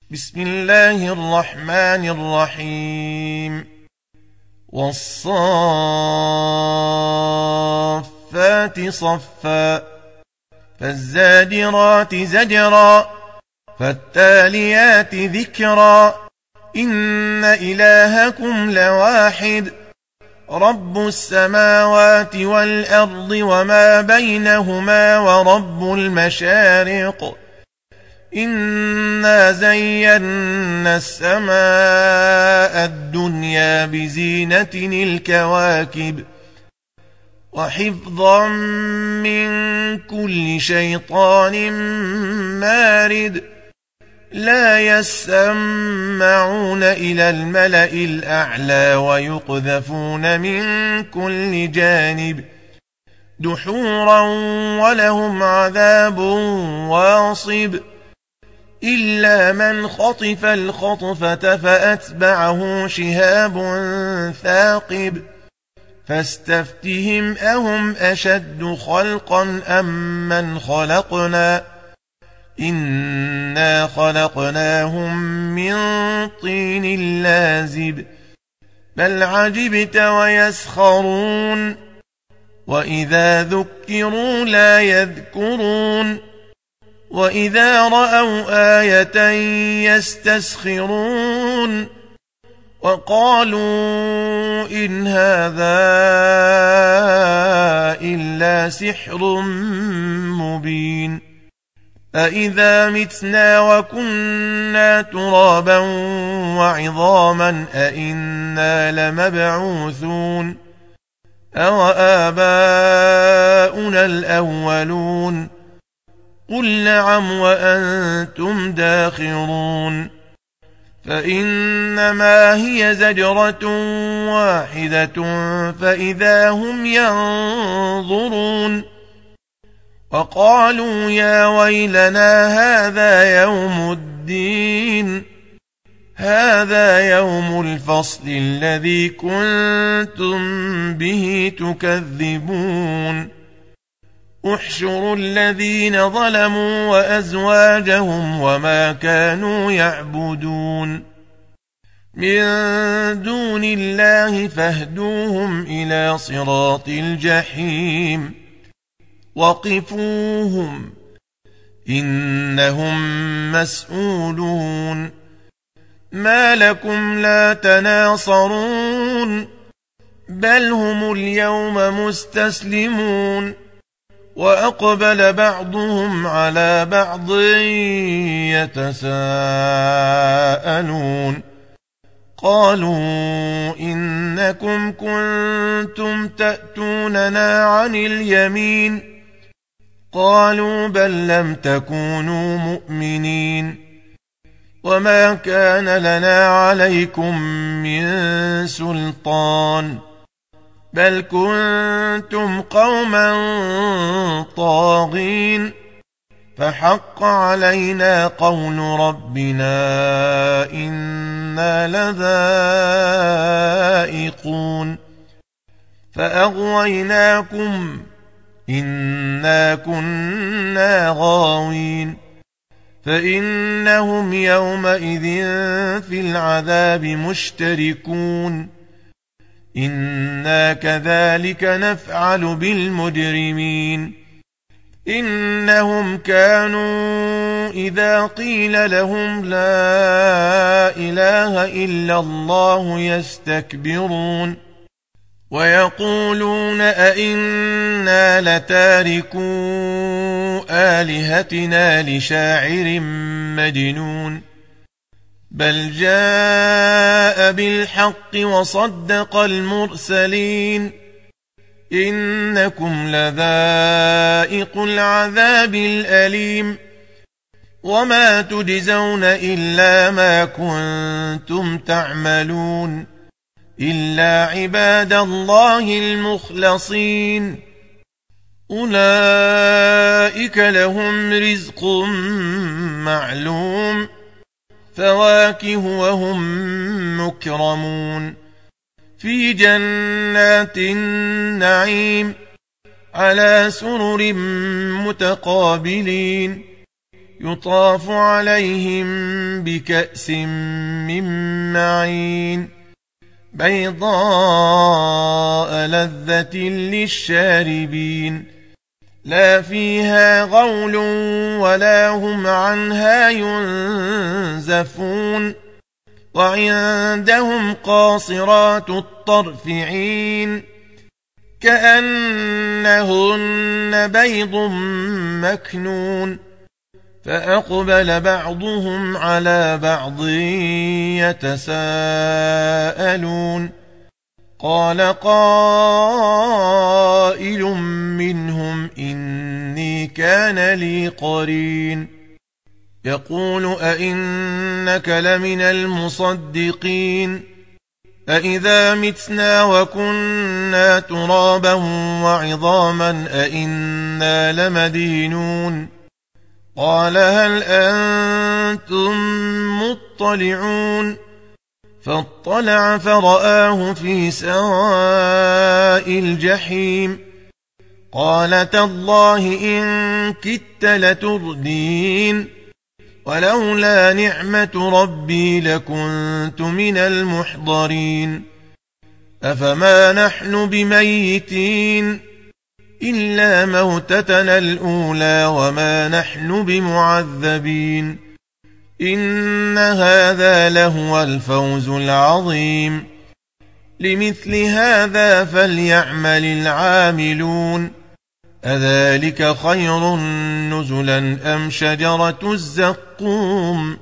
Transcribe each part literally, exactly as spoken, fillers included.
بسم الله الرحمن الرحيم والصافات صفا فالزاجرات زجرا فالتاليات ذكرا إن إلهكم لواحد رب السماوات والأرض وما بينهما ورب المشارق إنا زينا السماء الدنيا بزينة الكواكب وحفظا من كل شيطان مارد لا يسمعون إلى الملأ الأعلى ويقذفون من كل جانب دحورا ولهم عذاب واصب إلا من خطف الخطفة فأتبعه شهاب ثاقب فاستفتهم أهم أشد خلقا أم من خلقنا إنا خلقناهم من طين لازب بل عجبت ويسخرون وإذا ذكروا لا يذكرون وإذا رأوا آية يستسخرون وقالوا إن هذا إلا سحر مبين أإذا متنا وكنا ترابا وعظاما أإنا لمبعوثون أو آباؤنا الأولون قل نعم وأنتم داخرون فإنما هي زجرة واحدة فإذا هم ينظرون وقالوا يا ويلنا هذا يوم الدين هذا يوم الفصل الذي كنتم به تكذبون احشروا الذين ظلموا وأزواجهم وما كانوا يعبدون من دون الله فاهدوهم إلى صراط الجحيم وقفوهم إنهم مسؤولون ما لكم لا تناصرون بل هم اليوم مستسلمون وأقبل بعضهم على بعض يتساءلون قالوا إنكم كنتم تأتوننا عن اليمين قالوا بل لم تكونوا مؤمنين وما كان لنا عليكم من سلطان بل كنتم قوما طاغين فحق علينا قول ربنا إنا لذائقون فأغويناكم إنا كنا غاوين فإنهم يومئذ في العذاب مشتركون إنا كذلك نفعل بالمجرمين إنهم كانوا إذا قيل لهم لا إله إلا الله يستكبرون ويقولون أئنا لتاركو آلهتنا لشاعر مجنون بل جاء بالحق وصدق المرسلين إنكم لذائق العذاب الأليم وما تجزون إلا ما كنتم تعملون إلا عباد الله المخلصين أولئك لهم رزق معلوم فواكه وهم مكرمون في جنات النعيم على سرر متقابلين يطاف عليهم بكأس من معين بيضاء لذة للشاربين لا فيها غول ولا هم عنها ينزفون وعندهم قاصرات الطرف عين كأنهن بيض مكنون فأقبل بعضهم على بعض يتساءلون قال قائل منهم إني كان لي قرين يقول أئنك لمن المصدقين أئذا متنا وكنا ترابا وعظاما أئنا لمدينون قال هل أنتم مطلعون فاطلع فرآه في سواء الجحيم قال تالله إن كدت لتردين ولولا نعمة ربي لكنت من المحضرين أفما نحن بميتين إلا موتتنا الأولى وما نحن بمعذبين إن هذا لهو الفوز العظيم لمثل هذا فليعمل العاملون أذلك خير نزلا أم شجرة الزقوم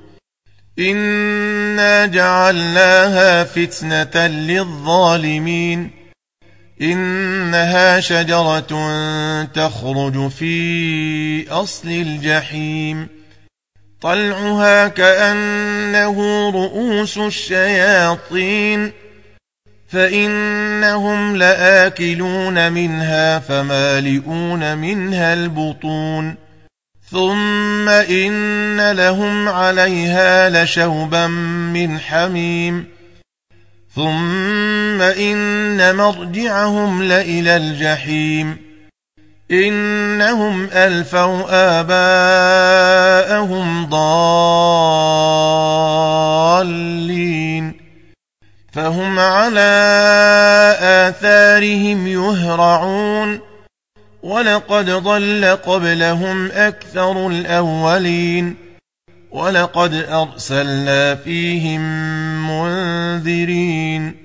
إنا جعلناها فتنة للظالمين إنها شجرة تخرج في أصل الجحيم طلعها كأنه رؤوس الشياطين فإنهم لآكلون منها فمالئون منها البطون ثم إن لهم عليها لشوبا من حميم ثم إن مرجعهم لإلى الجحيم إنهم ألفوا آباءهم ضالين فهم على آثارهم يهرعون ولقد ضل قبلهم أكثر الأولين ولقد أرسلنا فيهم منذرين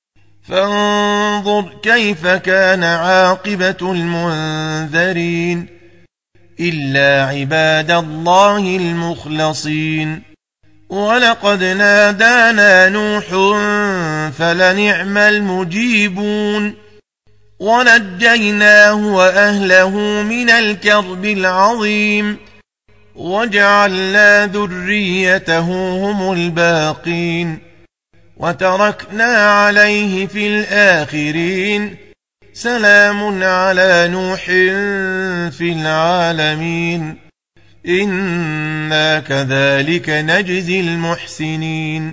فانظر كيف كان عاقبة المنذرين إلا عباد الله المخلصين ولقد نادانا نوح فلنعم المجيبون ونجيناه وأهله من الكرب العظيم وجعلنا ذريته هم الباقين وتركنا عليه في الآخرين سلام على نوح في العالمين إنا كذلك نجزي المحسنين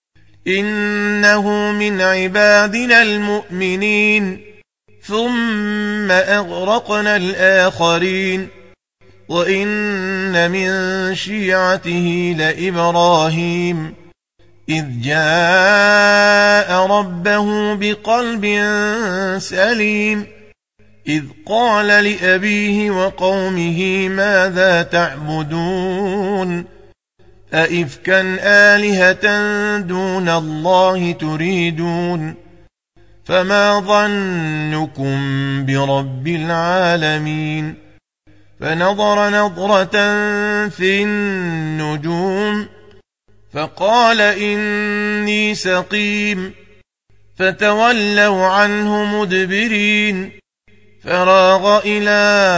إنه من عبادنا المؤمنين ثم أغرقنا الآخرين وإن من شيعته لإبراهيم إذ جاء ربه بقلب سليم إذ قال لأبيه وقومه ماذا تعبدون أئفكا آلهة دون الله تريدون فما ظنكم برب العالمين فنظر نظرة في النجوم فقال إني سقيم فتولوا عنه مدبرين فراغ إلى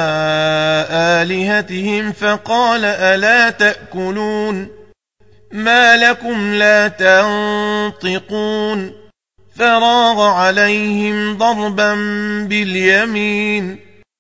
آلهتهم فقال ألا تأكلون ما لكم لا تنطقون فراغ عليهم ضربا باليمين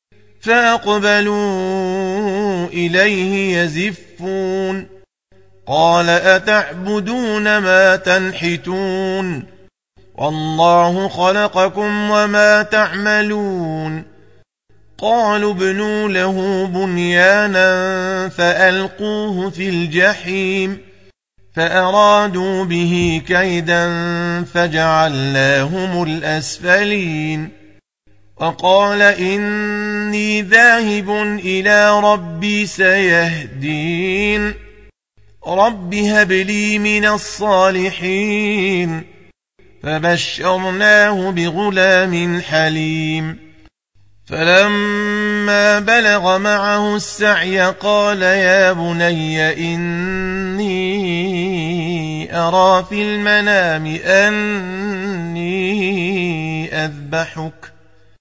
فأقبلوا إليه يزفون قال أتعبدون ما تنحتون والله خلقكم وما تعملون قالوا ابنوا له بنيانا فألقوه في الجحيم فأرادوا به كيدا فجعلناهم الأسفلين وقال إني ذاهب إلى ربي سيهدين رب هب لي من الصالحين فبشرناه بغلام حليم فلما بلغ معه السعي قال يا بني إني أرى في المنام أني أذبحك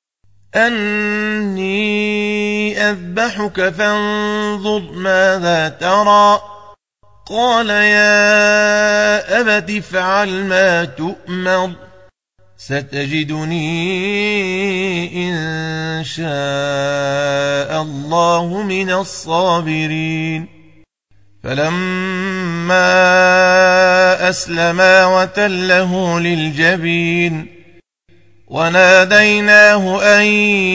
أني أذبحك فانظر ماذا ترى قال يا أبت افعل ما تؤمر ستجدني إن شاء الله من الصابرين فلما أسلما وتله للجبين وناديناه أن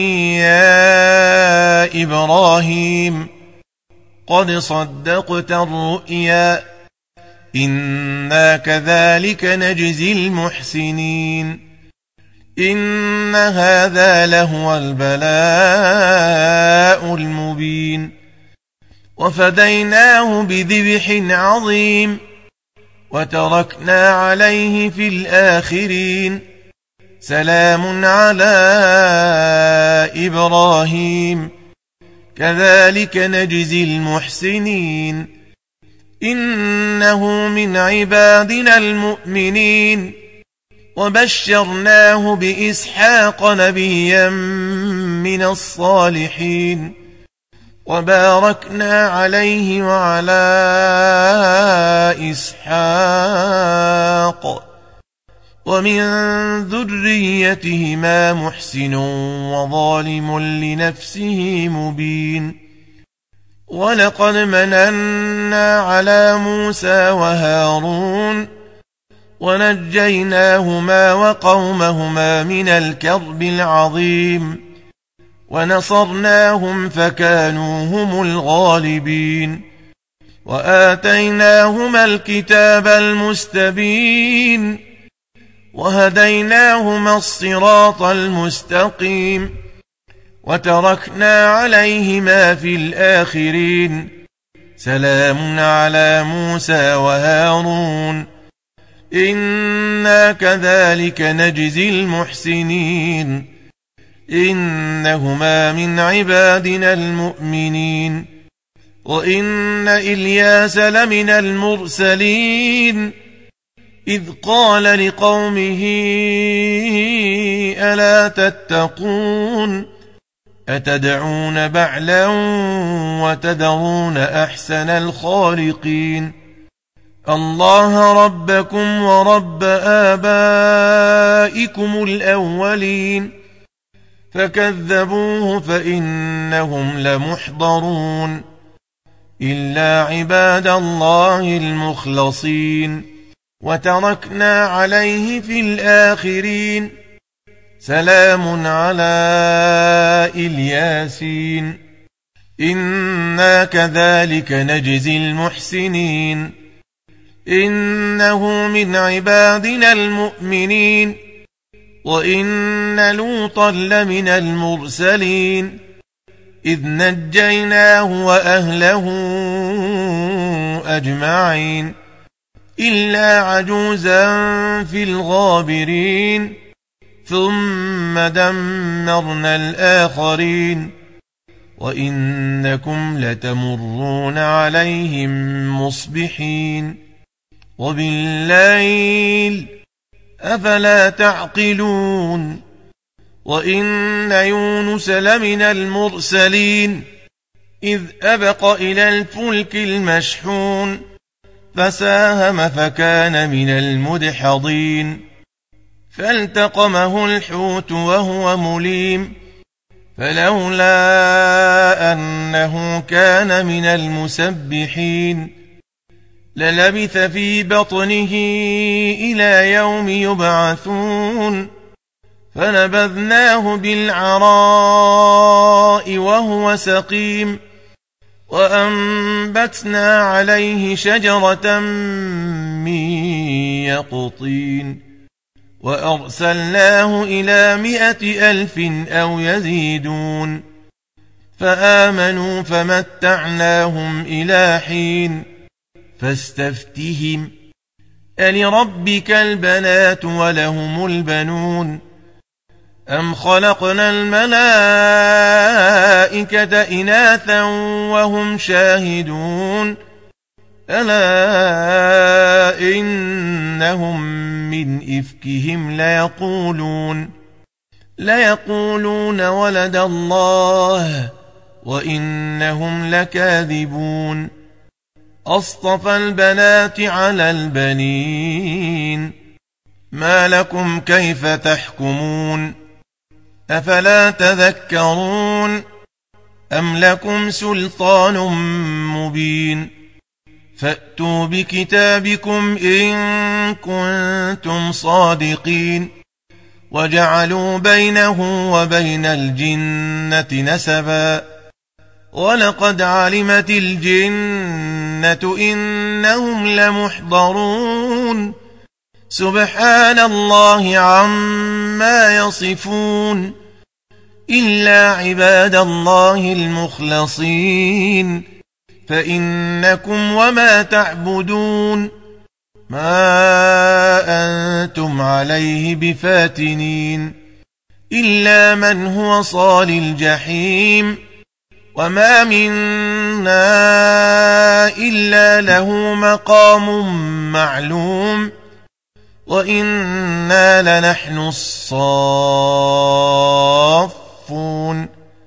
يا إبراهيم قد صدقت الرؤيا إنا كذلك نجزي المحسنين إن هذا لهو البلاء المبين وفديناه بذبح عظيم وتركنا عليه في الآخرين سلام على إبراهيم كذلك نجزي المحسنين إنه من عبادنا المؤمنين وبشرناه بإسحاق نبيا من الصالحين وباركنا عليه وعلى إسحاق ومن ذريتهما محسن وظالم لنفسه مبين ولقد مننا على موسى وهارون ونجيناهما وقومهما من الكرب العظيم ونصرناهم فكانوا هم الغالبين وآتيناهما الكتاب المستبين وهديناهما الصراط المستقيم وتركنا عليهما في الآخرين سلام على موسى وهارون إنا كذلك نجزي المحسنين إنهما من عبادنا المؤمنين وإن إلياس لمن المرسلين إذ قال لقومه ألا تتقون أتدعون بعلا وتذرون أحسن الخالقين الله ربكم ورب آبائكم الأولين فكذبوه فإنهم لمحضرون إلا عباد الله المخلصين وتركنا عليه في الآخرين سلام على الياسين إنا كذلك نجزي المحسنين إنه من عبادنا المؤمنين وإن لوطا لمن المرسلين إذ نجيناه وأهله أجمعين إلا عجوزا في الغابرين ثم دمرنا الآخرين وإنكم لتمرون عليهم مصبحين وبالليل أفلا تعقلون وإن يونس لمن المرسلين إذ أبق إلى الفلك المشحون فساهم فكان من المدحضين فالتقمه الحوت وهو مليم فلولا أنه كان من المسبحين للبث في بطنه إلى يوم يبعثون فنبذناه بالعراء وهو سقيم وأنبتنا عليه شجرة من يقطين وأرسلناه إلى مائة ألف أو يزيدون فآمنوا فمتعناهم إلى حين فاستفتهم ألربك البنات ولهم البنون أم خلقنا الملائكة إناثا وهم شاهدون ألا إنهم من إفكهم ليقولون ليقولون ولد الله وإنهم لكاذبون أصطفى البنات على البنين ما لكم كيف تحكمون أفلا تذكرون أم لكم سلطان مبين فأتوا بكتابكم إن كنتم صادقين وجعلوا بينه وبين الجنة نسبا ولقد علمت الجنة إنهم لمحضرون سبحان الله عما يصفون إلا عباد الله المخلصين فإنكم وما تعبدون ما أنتم عليه بفاتنين إلا من هو صال الجحيم وما منا إلا له مقام معلوم وإنا لنحن الصافون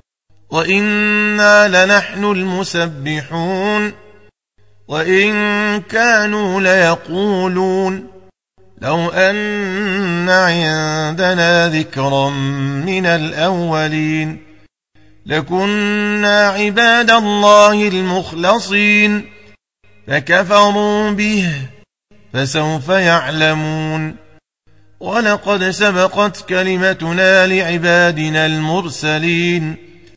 وإنا لنحن المسبحون وإن كانوا ليقولون لو أن عندنا ذكرا من الأولين لكنا عباد الله المخلصين فكفروا به فسوف يعلمون ولقد سبقت كلمتنا لعبادنا المرسلين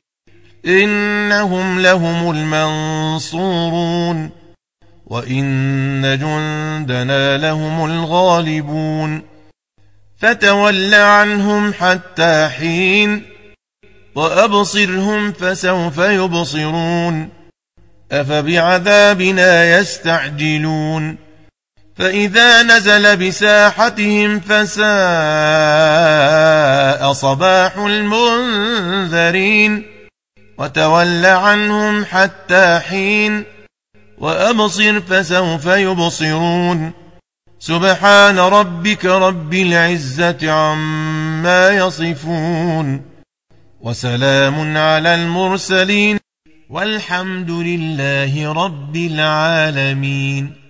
إنهم لهم المنصورون وإن جندنا لهم الغالبون فتول عنهم حتى حين وأبصرهم فسوف يبصرون أفبعذابنا يستعجلون فإذا نزل بساحتهم فساء صباح المنذرين وتول عنهم حتى حين وأبصر فسوف يبصرون سبحان ربك رب العزة عما يصفون وسلام على المرسلين والحمد لله رب العالمين.